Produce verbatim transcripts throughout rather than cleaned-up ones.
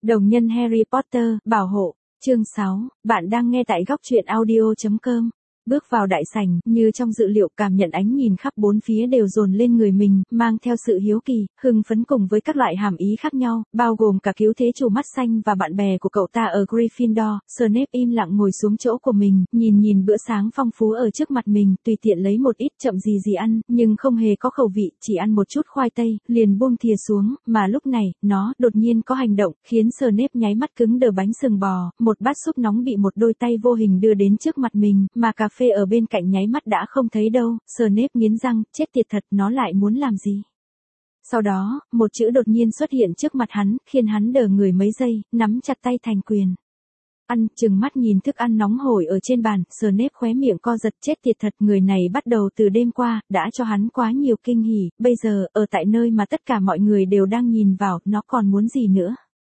Đồng nhân Harry Potter, bảo hộ, chương sáu, bạn đang nghe tại góc truyện audio chấm com. Bước vào đại sảnh, như trong dự liệu, cảm nhận ánh nhìn khắp bốn phía đều dồn lên người mình, mang theo sự hiếu kỳ, hưng phấn cùng với các loại hàm ý khác nhau, bao gồm cả cứu thế chủ mắt xanh và bạn bè của cậu ta ở Gryffindor. Snape im lặng ngồi xuống chỗ của mình, nhìn nhìn bữa sáng phong phú ở trước mặt mình, tùy tiện lấy một ít chậm gì gì ăn, nhưng không hề có khẩu vị, chỉ ăn một chút khoai tây, liền buông thìa xuống, mà lúc này, nó đột nhiên có hành động, khiến Snape nháy mắt cứng đờ. Bánh sừng bò, một bát súp nóng bị một đôi tay vô hình đưa đến trước mặt mình, mà cà phê ở bên cạnh nháy mắt đã không thấy đâu. Snape nghiến răng, chết tiệt thật, nó lại muốn làm gì? Sau đó, một chữ đột nhiên xuất hiện trước mặt hắn, khiến hắn đờ người mấy giây, nắm chặt tay thành quyền. Ăn, chừng mắt nhìn thức ăn nóng hổi ở trên bàn, Snape khóe miệng co giật. Chết tiệt thật, người này bắt đầu từ đêm qua, đã cho hắn quá nhiều kinh hỉ, bây giờ, ở tại nơi mà tất cả mọi người đều đang nhìn vào, nó còn muốn gì nữa?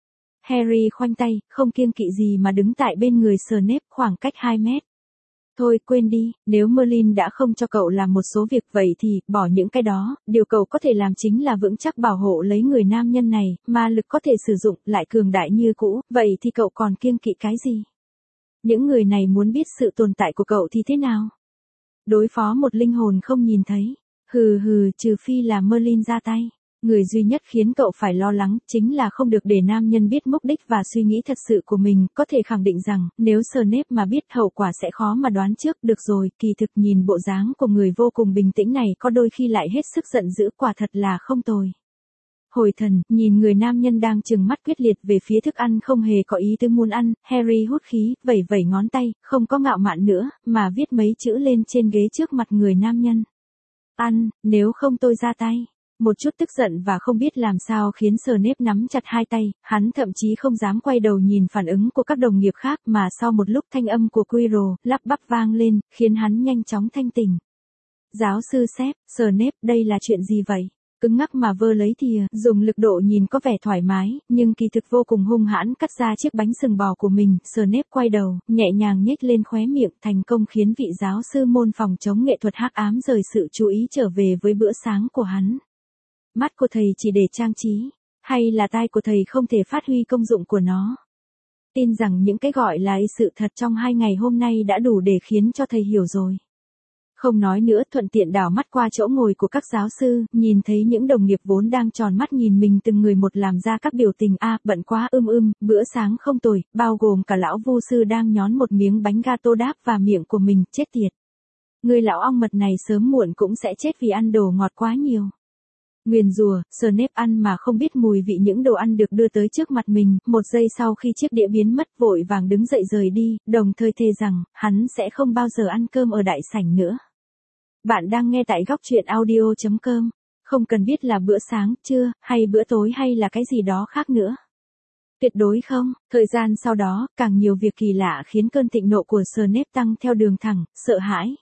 Harry khoanh tay, không kiêng kỵ gì mà đứng tại bên người Snape, khoảng cách hai mét. Thôi quên đi, nếu Merlin đã không cho cậu làm một số việc vậy thì, bỏ những cái đó, điều cậu có thể làm chính là vững chắc bảo hộ lấy người nam nhân này, mà lực có thể sử dụng, lại cường đại như cũ, vậy thì cậu còn kiêng kỵ cái gì? Những người này muốn biết sự tồn tại của cậu thì thế nào? Đối phó một linh hồn không nhìn thấy, hừ hừ, trừ phi là Merlin ra tay. Người duy nhất khiến cậu phải lo lắng, chính là không được để nam nhân biết mục đích và suy nghĩ thật sự của mình, có thể khẳng định rằng, nếu Snape mà biết hậu quả sẽ khó mà đoán trước. Được rồi, kỳ thực nhìn bộ dáng của người vô cùng bình tĩnh này có đôi khi lại hết sức giận dữ, quả thật là không tồi. Hồi thần, nhìn người nam nhân đang trừng mắt quyết liệt về phía thức ăn không hề có ý tứ muốn ăn, Harry hút khí, vẩy vẩy ngón tay, không có ngạo mạn nữa, mà viết mấy chữ lên trên ghế trước mặt người nam nhân. Ăn, nếu không tôi ra tay. Một chút tức giận và không biết làm sao khiến Snape nắm chặt hai tay, hắn thậm chí không dám quay đầu nhìn phản ứng của các đồng nghiệp khác, mà sau một lúc thanh âm của Quirrell lắp bắp vang lên, khiến hắn nhanh chóng thanh tỉnh. Giáo sư Sếp, Snape, đây là chuyện gì vậy? Cứng ngắc mà vơ lấy thìa, dùng lực độ nhìn có vẻ thoải mái, nhưng kỳ thực vô cùng hung hãn cắt ra chiếc bánh sừng bò của mình. Snape quay đầu, nhẹ nhàng nhếch lên khóe miệng, thành công khiến vị giáo sư môn phòng chống nghệ thuật hắc ám rời sự chú ý trở về với bữa sáng của hắn. Mắt của thầy chỉ để trang trí, hay là tai của thầy không thể phát huy công dụng của nó? Tin rằng những cái gọi là sự thật trong hai ngày hôm nay đã đủ để khiến cho thầy hiểu rồi. Không nói nữa, thuận tiện đảo mắt qua chỗ ngồi của các giáo sư, nhìn thấy những đồng nghiệp vốn đang tròn mắt nhìn mình từng người một làm ra các biểu tình. A, à, bận quá ưm ưm, bữa sáng không tồi, bao gồm cả lão vu sư đang nhón một miếng bánh gato đáp vào miệng của mình. Chết tiệt. Người lão ong mật này sớm muộn cũng sẽ chết vì ăn đồ ngọt quá nhiều. Nguyền rủa, Snape ăn mà không biết mùi vị những đồ ăn được đưa tới trước mặt mình. Một giây sau khi chiếc đĩa biến mất, vội vàng đứng dậy rời đi, đồng thời thề rằng, hắn sẽ không bao giờ ăn cơm ở đại sảnh nữa. Bạn đang nghe tại góc truyện audio chấm com. Không cần biết là bữa sáng, trưa, hay bữa tối hay là cái gì đó khác nữa. Tuyệt đối không. Thời gian sau đó, càng nhiều việc kỳ lạ khiến cơn thịnh nộ của Snape tăng theo đường thẳng, sợ hãi.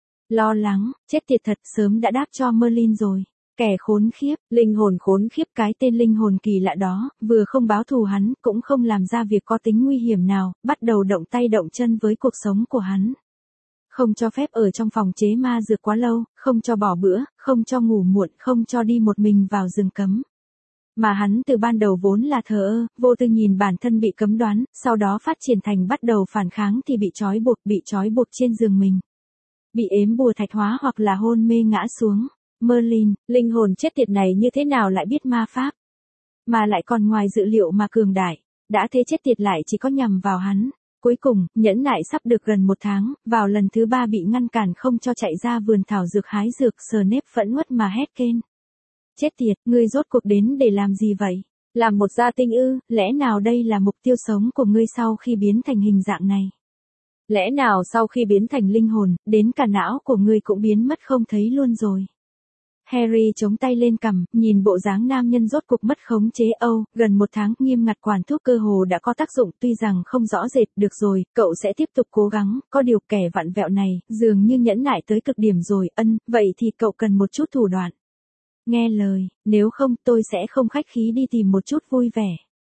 Lo lắng, chết tiệt thật, sớm đã đáp cho Merlin rồi. Kẻ khốn khiếp, linh hồn khốn khiếp, cái tên linh hồn kỳ lạ đó, vừa không báo thù hắn, cũng không làm ra việc có tính nguy hiểm nào, bắt đầu động tay động chân với cuộc sống của hắn. Không cho phép ở trong phòng chế ma dược quá lâu, không cho bỏ bữa, không cho ngủ muộn, không cho đi một mình vào rừng cấm. Mà hắn từ ban đầu vốn là thờ ơ, vô tư nhìn bản thân bị cấm đoán, sau đó phát triển thành bắt đầu phản kháng thì bị trói buộc, bị trói buộc trên giường mình. Bị ếm bùa thạch hóa hoặc là hôn mê ngã xuống. Merlin, linh hồn chết tiệt này như thế nào lại biết ma pháp? Mà lại còn ngoài dự liệu mà cường đại. Đã thế chết tiệt lại chỉ có nhằm vào hắn. Cuối cùng, nhẫn nại sắp được gần một tháng, vào lần thứ ba bị ngăn cản không cho chạy ra vườn thảo dược hái dược. Snape phẫn uất mà hét kên. Chết tiệt, ngươi rốt cuộc đến để làm gì vậy? Làm một gia tinh ư, lẽ nào đây là mục tiêu sống của ngươi sau khi biến thành hình dạng này? Lẽ nào sau khi biến thành linh hồn, đến cả não của ngươi cũng biến mất không thấy luôn rồi? Harry chống tay lên cằm, nhìn bộ dáng nam nhân rốt cục mất khống chế. Âu, gần một tháng nghiêm ngặt quản thuốc cơ hồ đã có tác dụng, tuy rằng không rõ rệt. Được rồi, cậu sẽ tiếp tục cố gắng, có điều kẻ vặn vẹo này, dường như nhẫn nại tới cực điểm rồi. Ân, vậy thì cậu cần một chút thủ đoạn. Nghe lời, nếu không tôi sẽ không khách khí đi tìm một chút vui vẻ.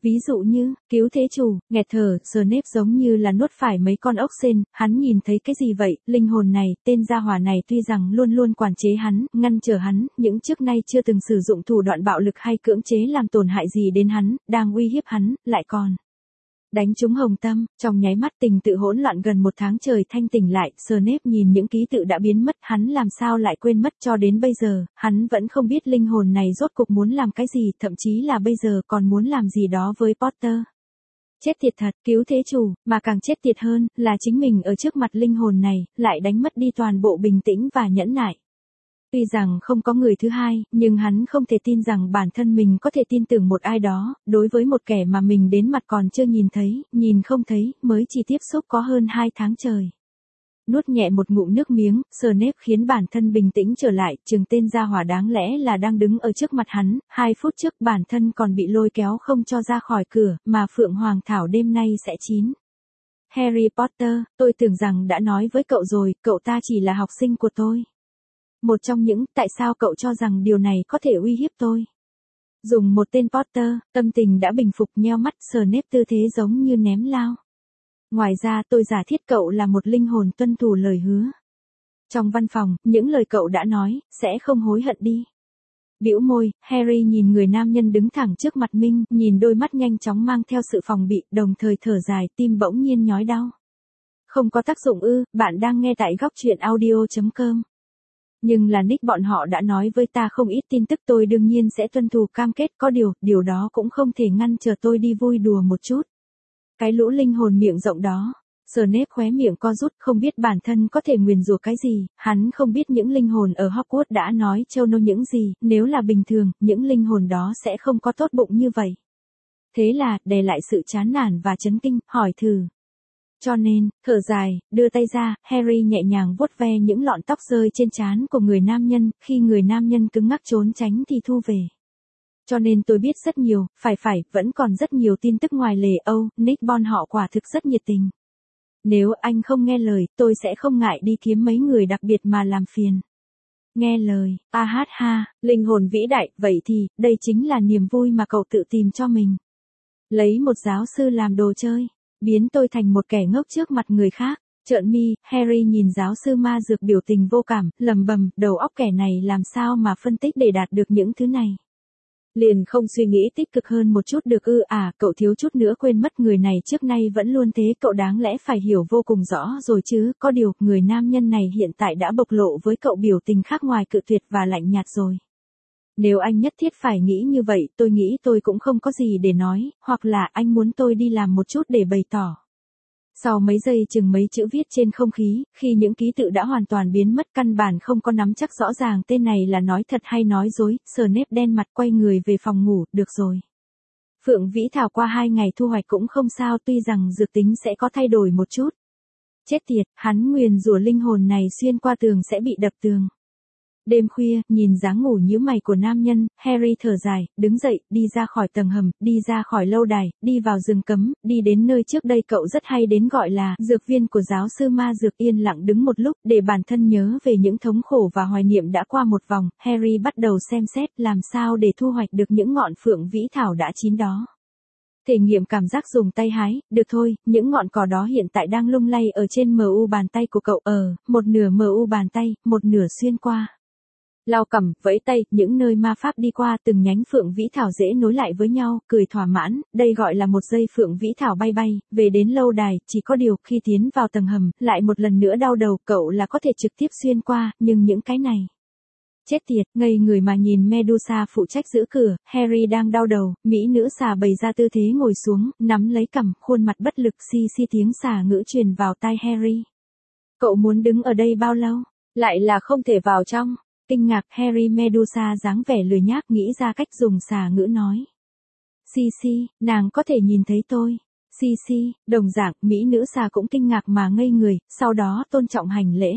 Ví dụ như, cứu thế chủ, nghẹt thở, Snape giống như là nuốt phải mấy con ốc sên, hắn nhìn thấy cái gì vậy, linh hồn này, tên gia hỏa này tuy rằng luôn luôn quản chế hắn, ngăn trở hắn, những trước nay chưa từng sử dụng thủ đoạn bạo lực hay cưỡng chế làm tổn hại gì đến hắn, đang uy hiếp hắn, lại còn đánh trúng hồng tâm, trong nháy mắt tình tự hỗn loạn gần một tháng trời thanh tỉnh lại, Snape nhìn những ký tự đã biến mất, hắn làm sao lại quên mất cho đến bây giờ, hắn vẫn không biết linh hồn này rốt cục muốn làm cái gì, thậm chí là bây giờ còn muốn làm gì đó với Potter. Chết tiệt thật, cứu thế chủ, mà càng chết tiệt hơn, là chính mình ở trước mặt linh hồn này, lại đánh mất đi toàn bộ bình tĩnh và nhẫn nại. Tuy rằng không có người thứ hai, nhưng hắn không thể tin rằng bản thân mình có thể tin tưởng một ai đó, đối với một kẻ mà mình đến mặt còn chưa nhìn thấy, nhìn không thấy, mới chỉ tiếp xúc có hơn hai tháng trời. Nuốt nhẹ một ngụm nước miếng, Snape khiến bản thân bình tĩnh trở lại, chừng tên gia hỏa đáng lẽ là đang đứng ở trước mặt hắn, hai phút trước bản thân còn bị lôi kéo không cho ra khỏi cửa, mà Phượng Hoàng Thảo đêm nay sẽ chín. Harry Potter, tôi tưởng rằng đã nói với cậu rồi, cậu ta chỉ là học sinh của tôi. Một trong những, tại sao cậu cho rằng điều này có thể uy hiếp tôi? Dùng một tên Potter, tâm tình đã bình phục, nheo mắt, Snape tư thế giống như ném lao. Ngoài ra tôi giả thiết cậu là một linh hồn tuân thủ lời hứa. Trong văn phòng, những lời cậu đã nói, sẽ không hối hận đi. Bĩu môi, Harry nhìn người nam nhân đứng thẳng trước mặt mình, nhìn đôi mắt nhanh chóng mang theo sự phòng bị, đồng thời thở dài, tim bỗng nhiên nhói đau. Không có tác dụng ư, bạn đang nghe tại góc truyện audio chấm com. Nhưng là Nick bọn họ đã nói với ta không ít tin tức, tôi đương nhiên sẽ tuân thủ cam kết, có điều, điều đó cũng không thể ngăn trở tôi đi vui đùa một chút. Cái lũ linh hồn miệng rộng đó. Snape khóe miệng co rút, không biết bản thân có thể nguyền rủa cái gì, hắn không biết những linh hồn ở Hogwarts đã nói trêu nô những gì, nếu là bình thường, những linh hồn đó sẽ không có tốt bụng như vậy. Thế là, đè lại sự chán nản và chấn kinh, hỏi thử. Cho nên, thở dài, đưa tay ra, Harry nhẹ nhàng vuốt ve những lọn tóc rơi trên trán của người nam nhân, khi người nam nhân cứng ngắc trốn tránh thì thu về. Cho nên tôi biết rất nhiều, phải phải, vẫn còn rất nhiều tin tức ngoài lề Âu, Nick bọn họ quả thực rất nhiệt tình. Nếu anh không nghe lời, tôi sẽ không ngại đi kiếm mấy người đặc biệt mà làm phiền. Nghe lời, a hát ha, linh hồn vĩ đại, vậy thì, đây chính là niềm vui mà cậu tự tìm cho mình. Lấy một giáo sư làm đồ chơi, biến tôi thành một kẻ ngốc trước mặt người khác. Trợn mi, Harry nhìn giáo sư ma dược biểu tình vô cảm, lầm bầm, đầu óc kẻ này làm sao mà phân tích để đạt được những thứ này. Liền không suy nghĩ tích cực hơn một chút được ư? À, cậu thiếu chút nữa quên mất, người này trước nay vẫn luôn thế, cậu đáng lẽ phải hiểu vô cùng rõ rồi chứ, có điều, người nam nhân này hiện tại đã bộc lộ với cậu biểu tình khác ngoài cự tuyệt và lạnh nhạt rồi. Nếu anh nhất thiết phải nghĩ như vậy, tôi nghĩ tôi cũng không có gì để nói, hoặc là anh muốn tôi đi làm một chút để bày tỏ. Sau mấy giây chừng mấy chữ viết trên không khí, khi những ký tự đã hoàn toàn biến mất, căn bản không có nắm chắc rõ ràng tên này là nói thật hay nói dối, Snape đen mặt quay người về phòng ngủ, được rồi. Phượng Vĩ Thảo qua hai ngày thu hoạch cũng không sao, tuy rằng dược tính sẽ có thay đổi một chút. Chết tiệt, hắn nguyền rủa linh hồn này xuyên qua tường sẽ bị đập tường. Đêm khuya, nhìn dáng ngủ nhíu mày của nam nhân, Harry thở dài, đứng dậy, đi ra khỏi tầng hầm, đi ra khỏi lâu đài, đi vào rừng cấm, đi đến nơi trước đây cậu rất hay đến gọi là dược viên của giáo sư ma dược. Yên lặng đứng một lúc, để bản thân nhớ về những thống khổ và hoài niệm đã qua một vòng, Harry bắt đầu xem xét làm sao để thu hoạch được những ngọn phượng vĩ thảo đã chín đó. Thể nghiệm cảm giác dùng tay hái, được thôi, những ngọn cỏ đó hiện tại đang lung lay ở trên mờ u bàn tay của cậu, ở, một nửa mờ u bàn tay, một nửa xuyên qua. Lau cằm, vẫy tay, những nơi ma pháp đi qua, từng nhánh phượng vĩ thảo dễ nối lại với nhau, cười thỏa mãn, đây gọi là một dây phượng vĩ thảo bay bay, về đến lâu đài, chỉ có điều, khi tiến vào tầng hầm, lại một lần nữa đau đầu, cậu là có thể trực tiếp xuyên qua, nhưng những cái này. Chết tiệt, ngây người mà nhìn Medusa phụ trách giữ cửa, Harry đang đau đầu, mỹ nữ xà bày ra tư thế ngồi xuống, nắm lấy cằm, khuôn mặt bất lực, xi xi tiếng xà ngữ truyền vào tai Harry. Cậu muốn đứng ở đây bao lâu? Lại là không thể vào trong. Kinh ngạc, Harry Medusa dáng vẻ lười nhác nghĩ ra cách dùng xà ngữ nói. Xi xi, nàng có thể nhìn thấy tôi. Xi xi, đồng dạng, mỹ nữ xà cũng kinh ngạc mà ngây người, sau đó tôn trọng hành lễ.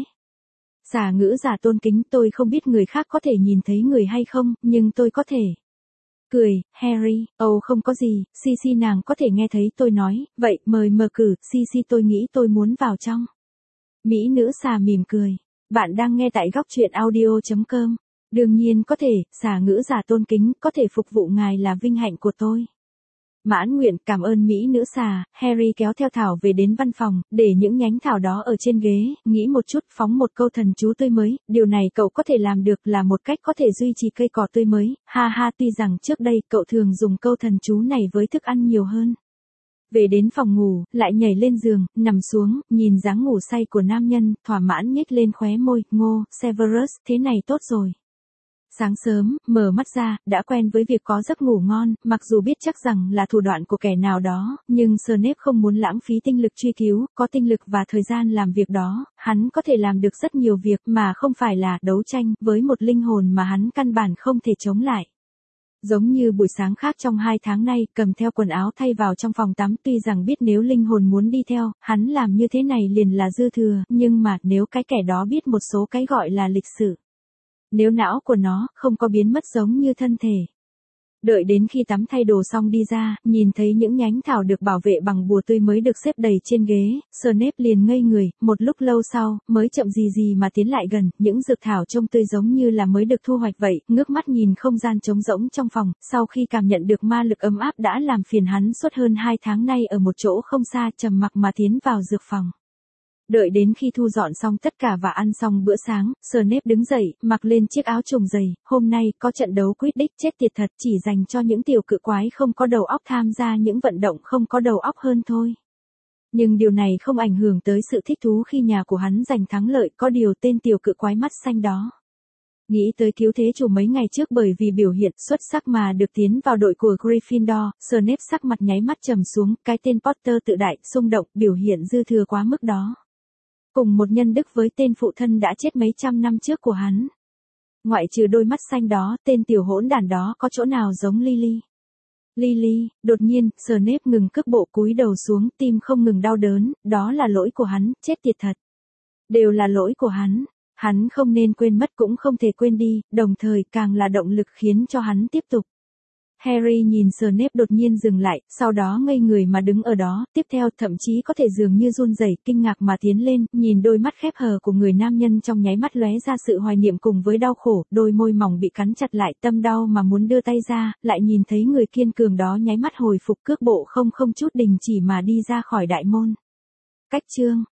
Xà ngữ giả tôn kính, tôi không biết người khác có thể nhìn thấy người hay không, nhưng tôi có thể. Cười, Harry, âu không có gì, xi xi nàng có thể nghe thấy tôi nói, vậy mời mở cử, xi xi tôi nghĩ tôi muốn vào trong. Mỹ nữ xà mỉm cười. Bạn đang nghe tại góc truyện audio chấm com. Đương nhiên có thể, xà ngữ giả tôn kính, có thể phục vụ ngài là vinh hạnh của tôi. Mãn nguyện, cảm ơn mỹ nữ xà. Harry kéo theo thảo về đến văn phòng, để những nhánh thảo đó ở trên ghế, nghĩ một chút, phóng một câu thần chú tươi mới, điều này cậu có thể làm được, là một cách có thể duy trì cây cỏ tươi mới, ha ha, tuy rằng trước đây cậu thường dùng câu thần chú này với thức ăn nhiều hơn. Về đến phòng ngủ, lại nhảy lên giường, nằm xuống, nhìn dáng ngủ say của nam nhân, thỏa mãn nhếch lên khóe môi, ngô, Severus, thế này tốt rồi. Sáng sớm, mở mắt ra, đã quen với việc có giấc ngủ ngon, mặc dù biết chắc rằng là thủ đoạn của kẻ nào đó, nhưng Snape không muốn lãng phí tinh lực truy cứu, có tinh lực và thời gian làm việc đó, hắn có thể làm được rất nhiều việc mà không phải là đấu tranh với một linh hồn mà hắn căn bản không thể chống lại. Giống như buổi sáng khác trong hai tháng nay, cầm theo quần áo thay vào trong phòng tắm, tuy rằng biết nếu linh hồn muốn đi theo, hắn làm như thế này liền là dư thừa, nhưng mà nếu cái kẻ đó biết một số cái gọi là lịch sử. Nếu não của nó không có biến mất giống như thân thể. Đợi đến khi tắm thay đồ xong đi ra, nhìn thấy những nhánh thảo được bảo vệ bằng bùa tươi mới được xếp đầy trên ghế, Snape liền ngây người, một lúc lâu sau, mới chậm gì gì mà tiến lại gần, những dược thảo trông tươi giống như là mới được thu hoạch vậy, ngước mắt nhìn không gian trống rỗng trong phòng, sau khi cảm nhận được ma lực ấm áp đã làm phiền hắn suốt hơn hai tháng nay ở một chỗ không xa, trầm mặc mà tiến vào dược phòng. Đợi đến khi thu dọn xong tất cả và ăn xong bữa sáng, Snape đứng dậy, mặc lên chiếc áo trùng dày, hôm nay có trận đấu Quidditch chết tiệt thật, chỉ dành cho những tiểu cự quái không có đầu óc tham gia những vận động không có đầu óc hơn thôi. Nhưng điều này không ảnh hưởng tới sự thích thú khi nhà của hắn giành thắng lợi, có điều tên tiểu cự quái mắt xanh đó. Nghĩ tới cứu thế chủ mấy ngày trước bởi vì biểu hiện xuất sắc mà được tiến vào đội của Gryffindor, Snape sắc mặt nháy mắt trầm xuống, cái tên Potter tự đại, xung động, biểu hiện dư thừa quá mức đó. Cùng một nhân đức với tên phụ thân đã chết mấy trăm năm trước của hắn. Ngoại trừ đôi mắt xanh đó, tên tiểu hỗn đản đó có chỗ nào giống Lily. Lily, đột nhiên, Snape ngừng cước bộ cúi đầu xuống, tim không ngừng đau đớn, đó là lỗi của hắn, chết tiệt thật. Đều là lỗi của hắn, hắn không nên quên mất cũng không thể quên đi, đồng thời càng là động lực khiến cho hắn tiếp tục. Harry nhìn Snape đột nhiên dừng lại, sau đó ngây người mà đứng ở đó, tiếp theo thậm chí có thể dường như run rẩy, kinh ngạc mà tiến lên, nhìn đôi mắt khép hờ của người nam nhân trong nháy mắt lóe ra sự hoài niệm cùng với đau khổ, đôi môi mỏng bị cắn chặt lại, tâm đau mà muốn đưa tay ra, lại nhìn thấy người kiên cường đó nháy mắt hồi phục, cước bộ không không chút đình chỉ mà đi ra khỏi đại môn. Cách chương